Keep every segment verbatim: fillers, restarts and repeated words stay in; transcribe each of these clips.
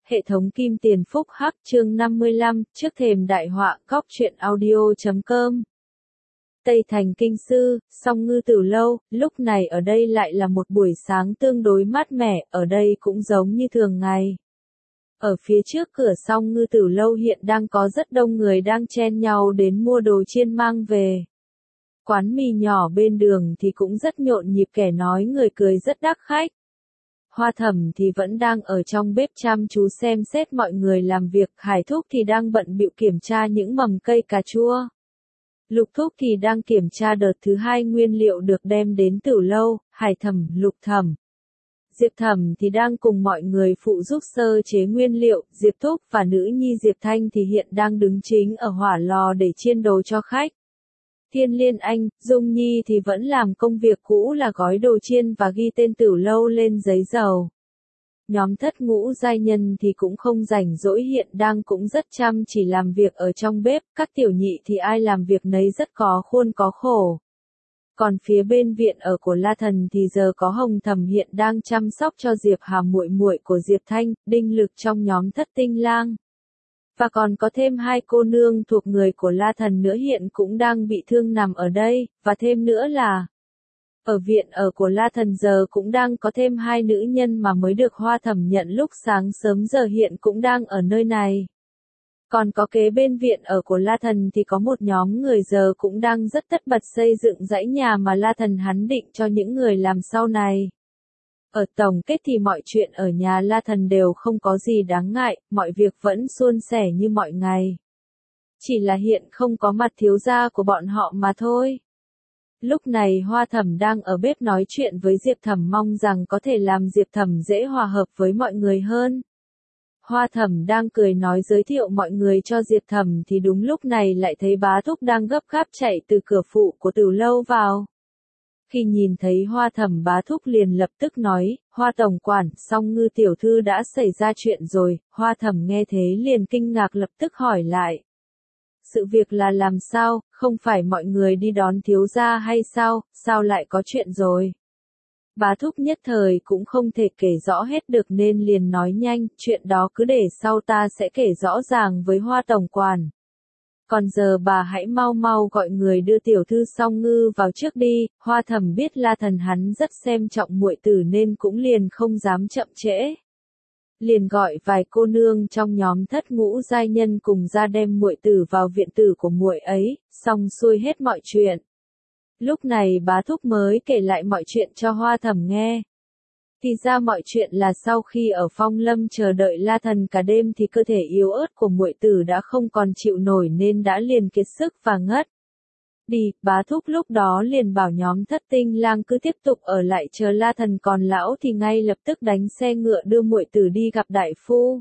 Hệ thống Kim Tiền Phúc Hắc chương năm mươi lăm, trước thềm đại họa, cóc truyện audio chấm com. Tây Thành Kinh Sư, Song Ngư Tử Lâu, lúc này ở đây lại là một buổi sáng tương đối mát mẻ, ở đây cũng giống như thường ngày. Ở phía trước cửa Song Ngư Tử Lâu hiện đang có rất đông người đang chen nhau đến mua đồ chiên mang về. Quán mì nhỏ bên đường thì cũng rất nhộn nhịp, kẻ nói người cười rất đắc khách. Hoa Thẩm thì vẫn đang ở trong bếp chăm chú xem xét mọi người làm việc, Hải Thúc thì đang bận bịu kiểm tra những mầm cây cà chua. Lục Thúc thì đang kiểm tra đợt thứ hai nguyên liệu được đem đến Tử Lâu, Hải Thẩm, Lục Thẩm. Diệp Thẩm thì đang cùng mọi người phụ giúp sơ chế nguyên liệu, Diệp Thúc và nữ nhi Diệp Thanh thì hiện đang đứng chính ở hỏa lò để chiên đồ cho khách. Thiên Liên Anh, Dung Nhi thì vẫn làm công việc cũ là gói đồ chiên và ghi tên Tử Lâu lên giấy dầu. Nhóm thất ngũ giai nhân thì cũng không rảnh rỗi, hiện đang cũng rất chăm chỉ làm việc ở trong bếp, các tiểu nhị thì ai làm việc nấy rất có khuôn có khổ. Còn phía bên viện ở của La Thần thì giờ có Hồng Thẩm hiện đang chăm sóc cho Diệp Hà muội muội của Diệp Thanh, Đinh Lực trong nhóm thất tinh lang. Và còn có thêm hai cô nương thuộc người của La Thần nữa hiện cũng đang bị thương nằm ở đây, và thêm nữa là ở viện ở của La Thần giờ cũng đang có thêm hai nữ nhân mà mới được Hoa Thẩm nhận lúc sáng sớm giờ hiện cũng đang ở nơi này. Còn có kế bên viện ở của La Thần thì có một nhóm người giờ cũng đang rất tất bật xây dựng dãy nhà mà La Thần hắn định cho những người làm sau này. Ở tổng kết thì mọi chuyện ở nhà La Thần đều không có gì đáng ngại, mọi việc vẫn suôn sẻ như mọi ngày. Chỉ là hiện không có mặt thiếu gia của bọn họ mà thôi. Lúc này Hoa Thẩm đang ở bếp nói chuyện với Diệp Thẩm, mong rằng có thể làm Diệp Thẩm dễ hòa hợp với mọi người hơn. Hoa Thẩm đang cười nói giới thiệu mọi người cho Diệp Thẩm thì đúng lúc này lại thấy Bá Thúc đang gấp gáp chạy từ cửa phụ của Tử Lâu vào. Khi nhìn thấy Hoa Thẩm, Bá Thúc liền lập tức nói, Hoa Tổng Quản, Song Ngư tiểu thư đã xảy ra chuyện rồi. Hoa Thẩm nghe thế liền kinh ngạc lập tức hỏi lại. Sự việc là làm sao, không phải mọi người đi đón thiếu gia hay sao, sao lại có chuyện rồi? Bá Thúc nhất thời cũng không thể kể rõ hết được nên liền nói nhanh, chuyện đó cứ để sau ta sẽ kể rõ ràng với Hoa Tổng Quản. Còn giờ bà hãy mau mau gọi người đưa tiểu thư Song Ngư vào trước đi. Hoa Thẩm biết La Thần hắn rất xem trọng muội tử nên cũng liền không dám chậm trễ. Liền gọi vài cô nương trong nhóm thất ngũ giai nhân cùng ra đem muội tử vào viện tử của muội ấy, xong xuôi hết mọi chuyện. Lúc này Bá Thúc mới kể lại mọi chuyện cho Hoa Thẩm nghe. Thì ra mọi chuyện là sau khi ở Phong Lâm chờ đợi La Thần cả đêm thì cơ thể yếu ớt của muội tử đã không còn chịu nổi nên đã liền kiệt sức và ngất đi. Bá Thúc lúc đó liền bảo nhóm thất tinh lang cứ tiếp tục ở lại chờ La Thần, còn lão thì ngay lập tức đánh xe ngựa đưa muội tử đi gặp đại phu.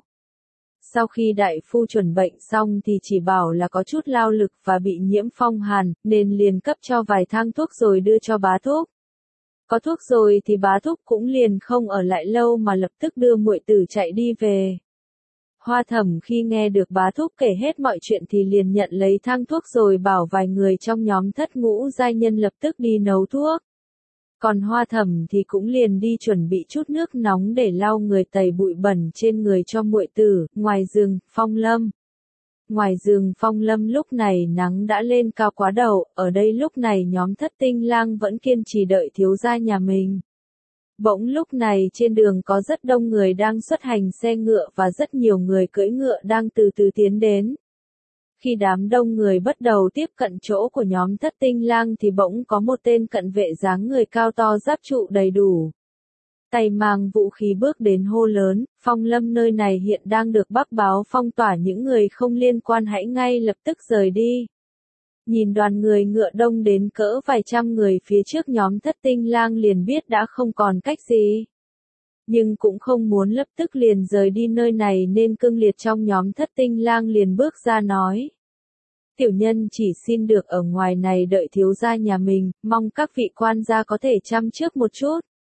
Sau khi đại phu chuẩn bệnh xong thì chỉ bảo là có chút lao lực và bị nhiễm phong hàn, nên liền cấp cho vài thang thuốc rồi đưa cho Bá Thúc. Có thuốc rồi thì Bá Thúc cũng liền không ở lại lâu mà lập tức đưa muội tử chạy đi về. Hoa Thẩm khi nghe được Bá Thúc kể hết mọi chuyện thì liền nhận lấy thang thuốc rồi bảo vài người trong nhóm thất ngũ giai nhân lập tức đi nấu thuốc. Còn Hoa Thẩm thì cũng liền đi chuẩn bị chút nước nóng để lau người tẩy bụi bẩn trên người cho muội tử. Ngoài giường Phong Lâm. Ngoài giường Phong Lâm lúc này nắng đã lên cao quá đầu, ở đây lúc này nhóm thất tinh lang vẫn kiên trì đợi thiếu gia nhà mình. Bỗng lúc này trên đường có rất đông người đang xuất hành xe ngựa và rất nhiều người cưỡi ngựa đang từ từ tiến đến. Khi đám đông người bắt đầu tiếp cận chỗ của nhóm thất tinh lang thì bỗng có một tên cận vệ dáng người cao to giáp trụ đầy đủ. Tay mang vũ khí bước đến hô lớn, Phong Lâm nơi này hiện đang được bắc báo phong tỏa, những người không liên quan hãy ngay lập tức rời đi. Nhìn đoàn người ngựa đông đến cỡ vài trăm người phía trước nhóm thất tinh lang liền biết đã không còn cách gì. Nhưng cũng không muốn lập tức liền rời đi nơi này nên cương liệt trong nhóm thất tinh lang liền bước ra nói. Tiểu nhân chỉ xin được ở ngoài này đợi thiếu gia nhà mình, mong các vị quan gia có thể chăm trước một chút.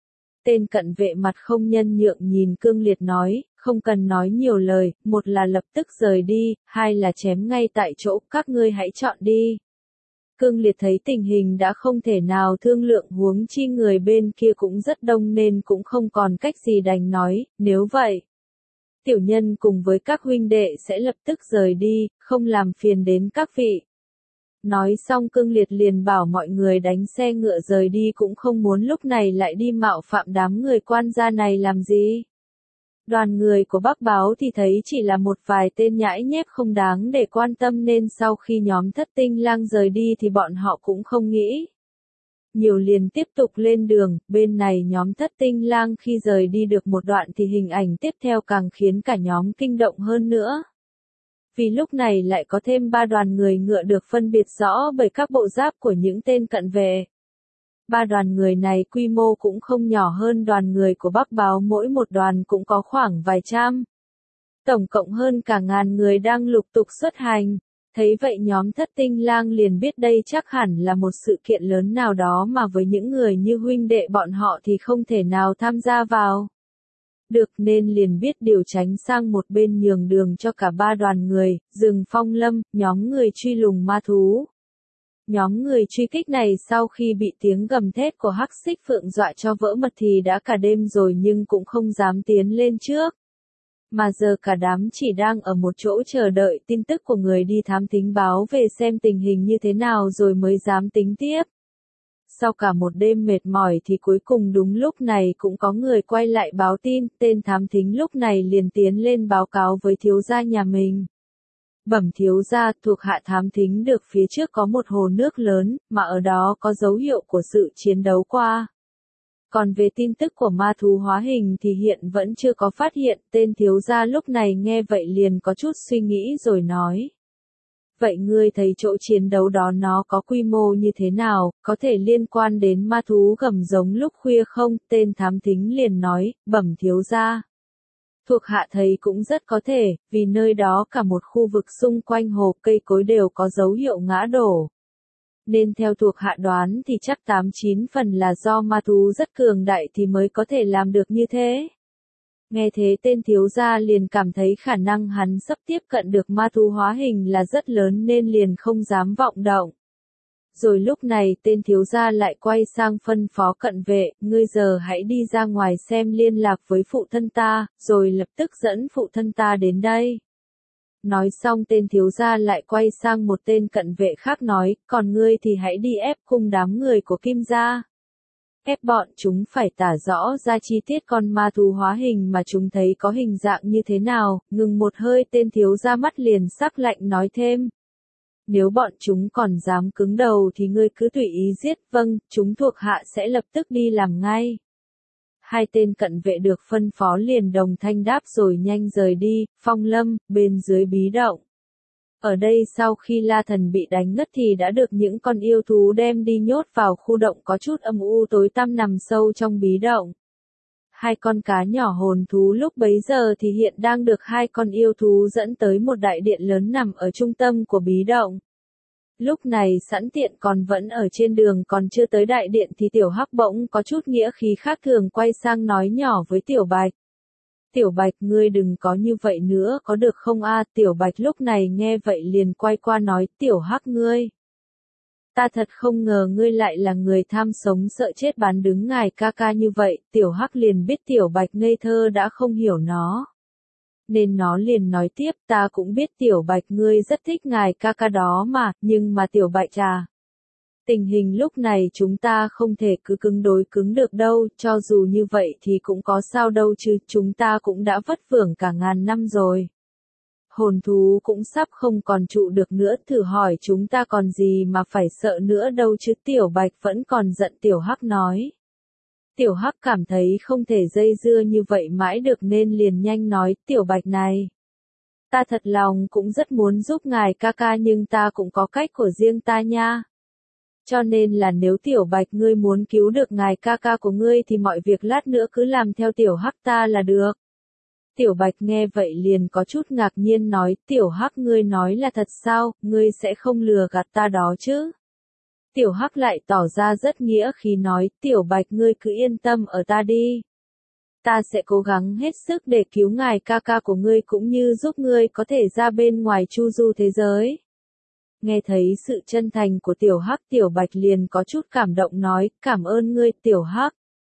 Tên cận vệ mặt không nhân nhượng nhìn cương liệt nói, không cần nói nhiều lời, một là lập tức rời đi, hai là chém ngay tại chỗ, các ngươi hãy chọn đi. Cương liệt thấy tình hình đã không thể nào thương lượng, huống chi người bên kia cũng rất đông nên cũng không còn cách gì đành nói, nếu vậy Tiểu nhân cùng với các huynh đệ sẽ lập tức rời đi, không làm phiền đến các vị. Nói xong Cương Liệt liền bảo mọi người đánh xe ngựa rời đi, cũng không muốn lúc này lại đi mạo phạm đám người quan gia này làm gì. Đoàn người của Bắc Báo thì thấy chỉ là một vài tên nhãi nhép không đáng để quan tâm, nên sau khi nhóm Thất Tinh Lang rời đi thì bọn họ cũng không nghĩ nhiều, liền tiếp tục lên đường. Bên này nhóm Thất Tinh Lang khi rời đi được một đoạn thì hình ảnh tiếp theo càng khiến cả nhóm kinh động hơn nữa. Vì lúc này lại có thêm ba đoàn người ngựa được phân biệt rõ bởi các bộ giáp của những tên cận vệ. Ba đoàn người này quy mô cũng không nhỏ hơn đoàn người của Bắc Báo, mỗi một đoàn cũng có khoảng vài trăm. Tổng cộng hơn cả ngàn người đang lục tục xuất hành. Thấy vậy nhóm Thất Tinh Lang liền biết đây chắc hẳn là một sự kiện lớn nào đó mà với những người như huynh đệ bọn họ thì không thể nào tham gia vào được, nên liền biết điều tránh sang một bên nhường đường cho cả ba đoàn người, dừng Phong Lâm, nhóm người truy lùng ma thú. Nhóm người truy kích này sau khi bị tiếng gầm thét của Hắc Xích Phượng dọa cho vỡ mật thì đã cả đêm rồi nhưng cũng không dám tiến lên trước. Mà giờ cả đám chỉ đang ở một chỗ chờ đợi tin tức của người đi thám thính báo về xem tình hình như thế nào rồi mới dám tính tiếp. Sau cả một đêm mệt mỏi thì cuối cùng đúng lúc này cũng có người quay lại báo tin, tên thám thính lúc này liền tiến lên báo cáo với thiếu gia nhà mình. Bẩm thiếu gia, thuộc hạ thám thính được phía trước có một hồ nước lớn, mà ở đó có dấu hiệu của sự chiến đấu qua. Còn về tin tức của ma thú hóa hình thì hiện vẫn chưa có phát hiện. Tên thiếu gia lúc này nghe vậy liền có chút suy nghĩ rồi nói. Vậy ngươi thấy chỗ chiến đấu đó nó có quy mô như thế nào, có thể liên quan đến ma thú gầm giống lúc khuya không? Tên thám thính liền nói, bẩm thiếu gia. Thuộc hạ thấy cũng rất có thể, vì nơi đó cả một khu vực xung quanh hồ cây cối đều có dấu hiệu ngã đổ. Nên theo thuộc hạ đoán thì chắc tám chín phần là do ma thú rất cường đại thì mới có thể làm được như thế. Nghe thế tên thiếu gia liền cảm thấy khả năng hắn sắp tiếp cận được ma thú hóa hình là rất lớn nên liền không dám vọng động. Rồi lúc này tên thiếu gia lại quay sang phân phó cận vệ, ngươi giờ hãy đi ra ngoài xem liên lạc với phụ thân ta, rồi lập tức dẫn phụ thân ta đến đây. Nói xong tên thiếu gia lại quay sang một tên cận vệ khác nói, còn ngươi thì hãy đi ép cung đám người của Kim gia. Ép bọn chúng phải tả rõ ra chi tiết con ma thú hóa hình mà chúng thấy có hình dạng như thế nào. Ngừng một hơi tên thiếu gia mắt liền sắc lạnh nói thêm. Nếu bọn chúng còn dám cứng đầu thì ngươi cứ tùy ý giết, vâng, chúng thuộc hạ sẽ lập tức đi làm ngay. Hai tên cận vệ được phân phó liền đồng thanh đáp rồi nhanh rời đi. Phong Lâm, bên dưới bí động. Ở đây sau khi La Thần bị đánh ngất thì đã được những con yêu thú đem đi nhốt vào khu động có chút âm u tối tăm nằm sâu trong bí động. Hai con cá nhỏ hồn thú lúc bấy giờ thì hiện đang được hai con yêu thú dẫn tới một đại điện lớn nằm ở trung tâm của bí động. Lúc này sẵn tiện còn vẫn ở trên đường còn chưa tới đại điện thì Tiểu Hắc bỗng có chút nghĩa khí khác thường quay sang nói nhỏ với Tiểu Bạch. Tiểu Bạch, ngươi đừng có như vậy nữa có được không a? Tiểu Bạch lúc này nghe vậy liền quay qua nói, Tiểu Hắc ngươi. Ta thật không ngờ ngươi lại là người tham sống sợ chết bán đứng ngài ca ca như vậy. Tiểu Hắc liền biết Tiểu Bạch ngây thơ đã không hiểu nó. Nên nó liền nói tiếp, ta cũng biết Tiểu Bạch ngươi rất thích ngài ca ca đó mà, nhưng mà Tiểu Bạch à. Tình hình lúc này chúng ta không thể cứ cứng đối cứng được đâu, cho dù như vậy thì cũng có sao đâu chứ, chúng ta cũng đã vất vưởng cả ngàn năm rồi. Hồn thú cũng sắp không còn trụ được nữa, thử hỏi chúng ta còn gì mà phải sợ nữa đâu chứ. Tiểu Bạch vẫn còn giận. Tiểu Hắc nói. Tiểu Hắc cảm thấy không thể dây dưa như vậy mãi được nên liền nhanh nói, Tiểu Bạch này. Ta thật lòng cũng rất muốn giúp ngài ca ca nhưng ta cũng có cách của riêng ta nha. Cho nên là nếu Tiểu Bạch ngươi muốn cứu được ngài ca ca của ngươi thì mọi việc lát nữa cứ làm theo Tiểu Hắc ta là được. Tiểu Bạch nghe vậy liền có chút ngạc nhiên nói, Tiểu Hắc ngươi nói là thật sao, ngươi sẽ không lừa gạt ta đó chứ. Tiểu Hắc lại tỏ ra rất nghĩa khí nói, Tiểu Bạch ngươi cứ yên tâm ở ta đi. Ta sẽ cố gắng hết sức để cứu ngài ca ca của ngươi cũng như giúp ngươi có thể ra bên ngoài chu du thế giới. Nghe thấy sự chân thành của Tiểu Hắc, Tiểu Bạch liền có chút cảm động nói, cảm ơn ngươi Tiểu Hắc.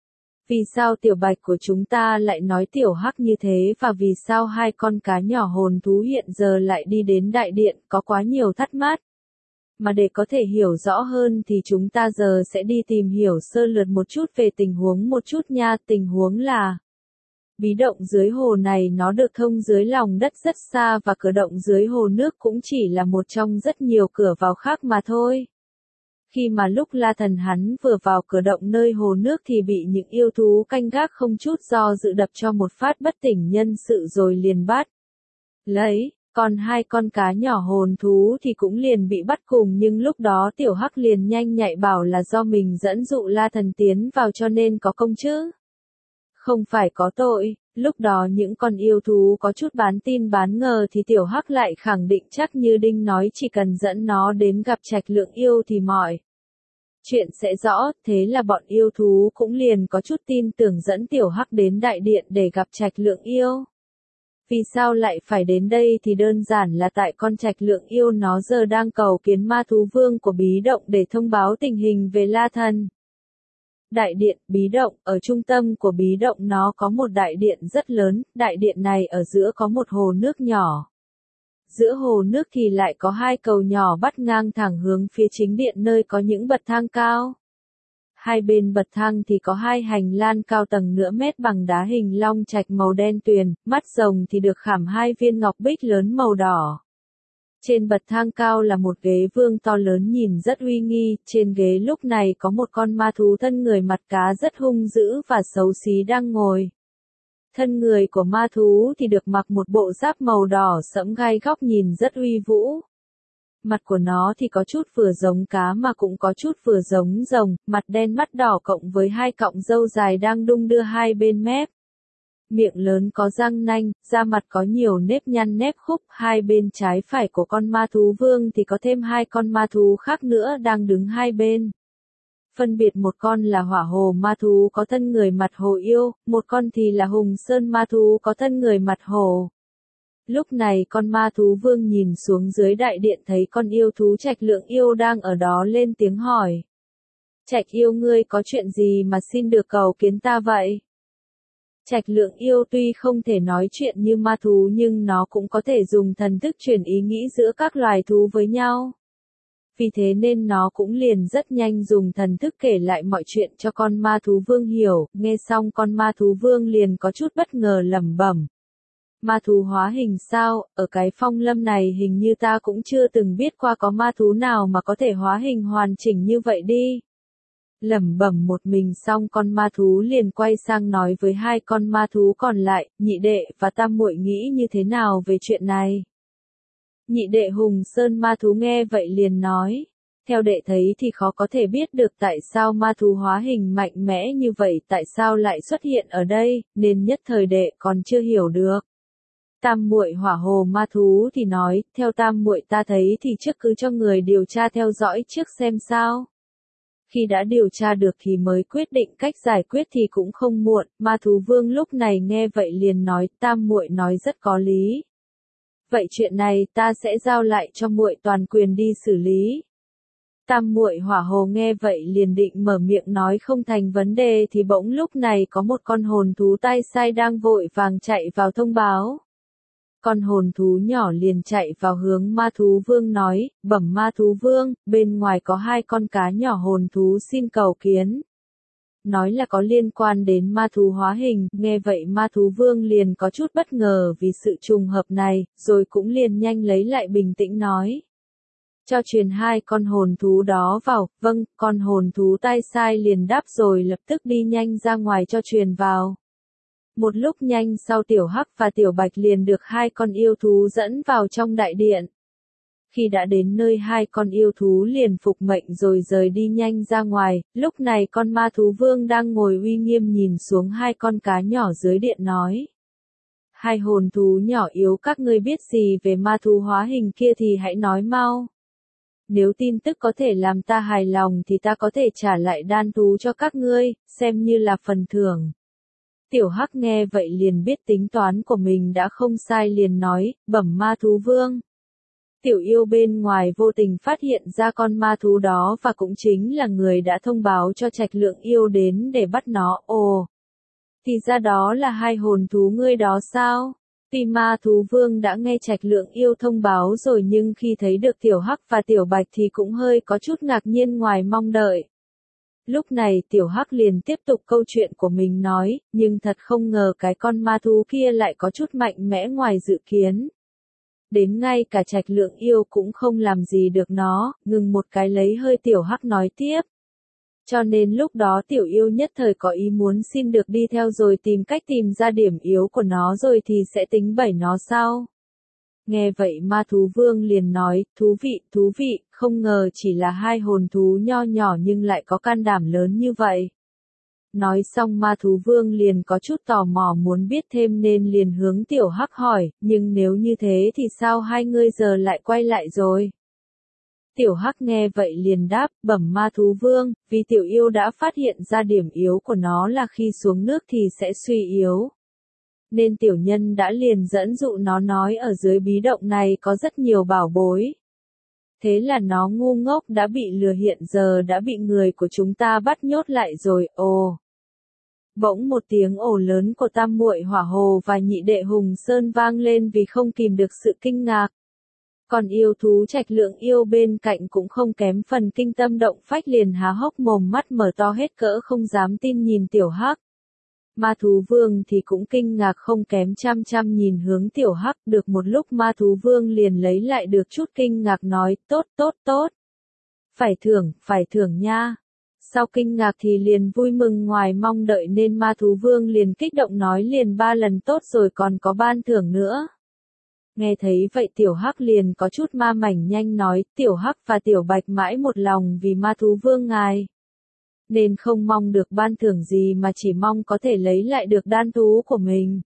Vì sao tiểu bạch của chúng ta lại nói tiểu hắc như thế và vì sao hai con cá nhỏ hồn thú hiện giờ lại đi đến đại điện, có quá nhiều thắc mắc. Mà để có thể hiểu rõ hơn thì chúng ta giờ sẽ đi tìm hiểu sơ lược một chút về tình huống một chút nha. Tình huống là bí động dưới hồ này nó được thông dưới lòng đất rất xa và cửa động dưới hồ nước cũng chỉ là một trong rất nhiều cửa vào khác mà thôi. Khi mà lúc La Thần hắn vừa vào cửa động nơi hồ nước thì bị những yêu thú canh gác không chút do dự đập cho một phát bất tỉnh nhân sự rồi liền bắt lấy. Còn hai con cá nhỏ hồn thú thì cũng liền bị bắt cùng, nhưng lúc đó tiểu hắc liền nhanh nhạy bảo là do mình dẫn dụ La Thần tiến vào cho nên có công chứ. Không phải có tội. Lúc đó những con yêu thú có chút bán tin bán ngờ thì tiểu hắc lại khẳng định chắc như đinh nói chỉ cần dẫn nó đến gặp Trạch Lượng Yêu thì mọi chuyện sẽ rõ. Thế là bọn yêu thú cũng liền có chút tin tưởng dẫn tiểu hắc đến đại điện để gặp Trạch Lượng Yêu. Vì sao lại phải đến đây thì đơn giản là tại con Trạch Lượng Yêu nó giờ đang cầu kiến ma thú vương của bí động để thông báo tình hình về La Thần. Đại điện bí động, ở trung tâm của bí động nó có một đại điện rất lớn, đại điện này ở giữa có một hồ nước nhỏ. Giữa hồ nước thì lại có hai cầu nhỏ bắt ngang thẳng hướng phía chính điện nơi có những bậc thang cao. Hai bên bậc thang thì có hai hành lang cao tầng nửa mét bằng đá hình long trạch màu đen tuyền, mắt rồng thì được khảm hai viên ngọc bích lớn màu đỏ. Trên bậc thang cao là một ghế vương to lớn nhìn rất uy nghi, trên ghế lúc này có một con ma thú thân người mặt cá rất hung dữ và xấu xí đang ngồi. Thân người của ma thú thì được mặc một bộ giáp màu đỏ sẫm gai góc nhìn rất uy vũ. Mặt của nó thì có chút vừa giống cá mà cũng có chút vừa giống rồng, mặt đen mắt đỏ cộng với hai cọng râu dài đang đung đưa hai bên mép. Miệng lớn có răng nanh, da mặt có nhiều nếp nhăn nếp khúc, hai bên trái phải của con ma thú vương thì có thêm hai con ma thú khác nữa đang đứng hai bên. Phân biệt một con là hỏa hồ ma thú có thân người mặt hồ yêu, một con thì là hùng sơn ma thú có thân người mặt hồ. Lúc này con ma thú vương nhìn xuống dưới đại điện thấy con yêu thú Trạch Lượng Yêu đang ở đó lên tiếng hỏi. Trạch yêu ngươi có chuyện gì mà xin được cầu kiến ta vậy? Trạch Lượng Yêu tuy không thể nói chuyện như ma thú nhưng nó cũng có thể dùng thần thức truyền ý nghĩ giữa các loài thú với nhau. Vì thế nên nó cũng liền rất nhanh dùng thần thức kể lại mọi chuyện cho con ma thú vương hiểu, nghe xong con ma thú vương liền có chút bất ngờ lẩm bẩm. Ma thú hóa hình sao, ở cái phong lâm này hình như ta cũng chưa từng biết qua có ma thú nào mà có thể hóa hình hoàn chỉnh như vậy đi. Lẩm bẩm một mình xong con ma thú liền quay sang nói với hai con ma thú còn lại, nhị đệ và tam muội nghĩ như thế nào về chuyện này. Nhị đệ Hùng Sơn ma thú nghe vậy liền nói, theo đệ thấy thì khó có thể biết được tại sao ma thú hóa hình mạnh mẽ như vậy tại sao lại xuất hiện ở đây, nên nhất thời đệ còn chưa hiểu được. Tam muội Hỏa hồ ma thú thì nói, theo tam muội ta thấy thì trước cứ cho người điều tra theo dõi trước xem sao. Khi đã điều tra được thì mới quyết định cách giải quyết thì cũng không muộn. Ma thú vương lúc này nghe vậy liền nói, tam muội nói rất có lý. Vậy chuyện này ta sẽ giao lại cho muội toàn quyền đi xử lý. Tam muội Hỏa hồ nghe vậy liền định mở miệng nói không thành vấn đề thì bỗng lúc này có một con hồn thú tai sai đang vội vàng chạy vào thông báo. Con hồn thú nhỏ liền chạy vào hướng ma thú vương nói, bẩm ma thú vương, bên ngoài có hai con cá nhỏ hồn thú xin cầu kiến. Nói là có liên quan đến ma thú hóa hình, nghe vậy ma thú vương liền có chút bất ngờ vì sự trùng hợp này, rồi cũng liền nhanh lấy lại bình tĩnh nói. Cho truyền hai con hồn thú đó vào, vâng, con hồn thú tai sai liền đáp rồi lập tức đi nhanh ra ngoài cho truyền vào. Một lúc nhanh sau tiểu hắc và tiểu bạch liền được hai con yêu thú dẫn vào trong đại điện. Khi đã đến nơi hai con yêu thú liền phục mệnh rồi rời đi nhanh ra ngoài, lúc này con ma thú vương đang ngồi uy nghiêm nhìn xuống hai con cá nhỏ dưới điện nói. Hai hồn thú nhỏ yếu các ngươi biết gì về ma thú hóa hình kia thì hãy nói mau. Nếu tin tức có thể làm ta hài lòng thì ta có thể trả lại đan thú cho các ngươi, xem như là phần thưởng. Tiểu hắc nghe vậy liền biết tính toán của mình đã không sai liền nói, bẩm ma thú vương. Tiểu yêu bên ngoài vô tình phát hiện ra con ma thú đó và cũng chính là người đã thông báo cho Trạch Lượng Yêu đến để bắt nó. Ồ, Thì ra đó là hai hồn thú ngươi đó sao? Tuy ma thú vương đã nghe Trạch Lượng Yêu thông báo rồi nhưng khi thấy được Tiểu Hắc và Tiểu Bạch thì cũng hơi có chút ngạc nhiên ngoài mong đợi. Lúc này Tiểu Hắc liền tiếp tục câu chuyện của mình nói, nhưng thật không ngờ cái con ma thú kia lại có chút mạnh mẽ ngoài dự kiến. Đến ngay cả Trạch Lượng Yêu cũng không làm gì được nó, ngừng một cái lấy hơi Tiểu Hắc nói tiếp. Cho nên lúc đó Tiểu Yêu nhất thời có ý muốn xin được đi theo rồi tìm cách tìm ra điểm yếu của nó rồi thì sẽ tính bẩy nó sau. Nghe vậy ma thú vương liền nói, thú vị, thú vị, không ngờ chỉ là hai hồn thú nho nhỏ nhưng lại có can đảm lớn như vậy. Nói xong ma thú vương liền có chút tò mò muốn biết thêm nên liền hướng Tiểu Hắc hỏi, nhưng nếu như thế thì sao hai ngươi giờ lại quay lại rồi? Tiểu Hắc nghe vậy liền đáp, bẩm ma thú vương, vì Tiểu Yêu đã phát hiện ra điểm yếu của nó là khi xuống nước thì sẽ suy yếu. Nên tiểu nhân đã liền dẫn dụ nó nói ở dưới bí động này có rất nhiều bảo bối. Thế là nó ngu ngốc đã bị lừa hiện giờ đã bị người của chúng ta bắt nhốt lại rồi, ồ. Bỗng một tiếng ồ lớn của tam muội Hỏa Hồ và nhị đệ Hùng Sơn vang lên vì không kìm được sự kinh ngạc. Còn yêu thú Trạch Lượng Yêu bên cạnh cũng không kém phần kinh tâm động phách liền há hốc mồm mắt mở to hết cỡ không dám tin nhìn Tiểu Hắc. Ma thú vương thì cũng kinh ngạc không kém chăm chăm nhìn hướng Tiểu Hắc, được một lúc ma thú vương liền lấy lại được chút kinh ngạc nói, tốt tốt tốt. Phải thưởng, phải thưởng nha. Sau kinh ngạc thì liền vui mừng ngoài mong đợi nên ma thú vương liền kích động nói liền ba lần tốt rồi còn có ban thưởng nữa. Nghe thấy vậy Tiểu Hắc liền có chút ma mảnh nhanh nói, Tiểu Hắc và Tiểu Bạch mãi một lòng vì ma thú vương ngài. Nên không mong được ban thưởng gì mà chỉ mong có thể lấy lại được đan thú của mình.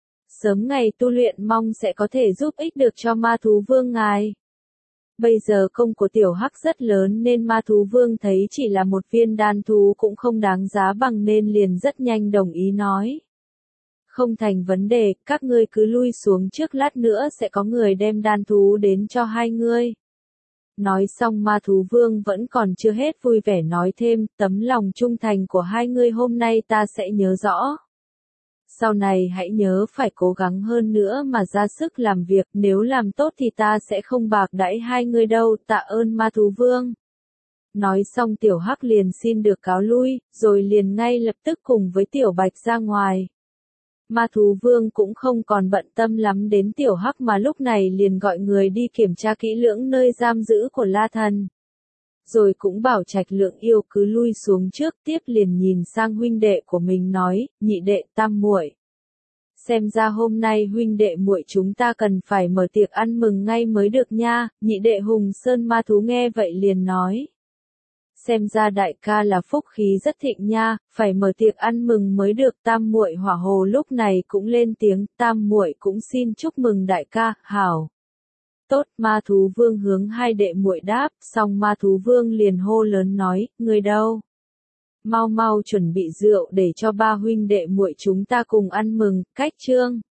Sớm ngày tu luyện mong sẽ có thể giúp ích được cho ma thú vương ngài. Bây giờ công của Tiểu Hắc rất lớn nên ma thú vương thấy chỉ là một viên đan thú cũng không đáng giá bằng nên liền rất nhanh đồng ý nói. Không thành vấn đề, các ngươi cứ lui xuống trước lát nữa sẽ có người đem đan thú đến cho hai ngươi. Nói xong ma thú vương vẫn còn chưa hết vui vẻ nói thêm, tấm lòng trung thành của hai ngươi hôm nay ta sẽ nhớ rõ. Sau này hãy nhớ phải cố gắng hơn nữa mà ra sức làm việc, nếu làm tốt thì ta sẽ không bạc đãi hai ngươi đâu, tạ ơn ma thú vương. Nói xong Tiểu Hắc liền xin được cáo lui, rồi liền ngay lập tức cùng với Tiểu Bạch ra ngoài. Ma thú vương cũng không còn bận tâm lắm đến Tiểu Hắc mà lúc này liền gọi người đi kiểm tra kỹ lưỡng nơi giam giữ của La Thần. Rồi cũng bảo Trạch Lượng Yêu cứ lui xuống trước, tiếp liền nhìn sang huynh đệ của mình nói, nhị đệ tam muội. Xem ra hôm nay huynh đệ muội chúng ta cần phải mở tiệc ăn mừng ngay mới được nha, nhị đệ Hùng Sơn ma thú nghe vậy liền nói. Xem ra đại ca là phúc khí rất thịnh nha, phải mở tiệc ăn mừng mới được. Tam muội Hỏa Hồ lúc này cũng lên tiếng, tam muội cũng xin chúc mừng đại ca, hảo. Tốt, ma thú vương hướng hai đệ muội đáp, xong ma thú vương liền hô lớn nói, người đâu? Mau mau chuẩn bị rượu để cho ba huynh đệ muội chúng ta cùng ăn mừng, cách trương.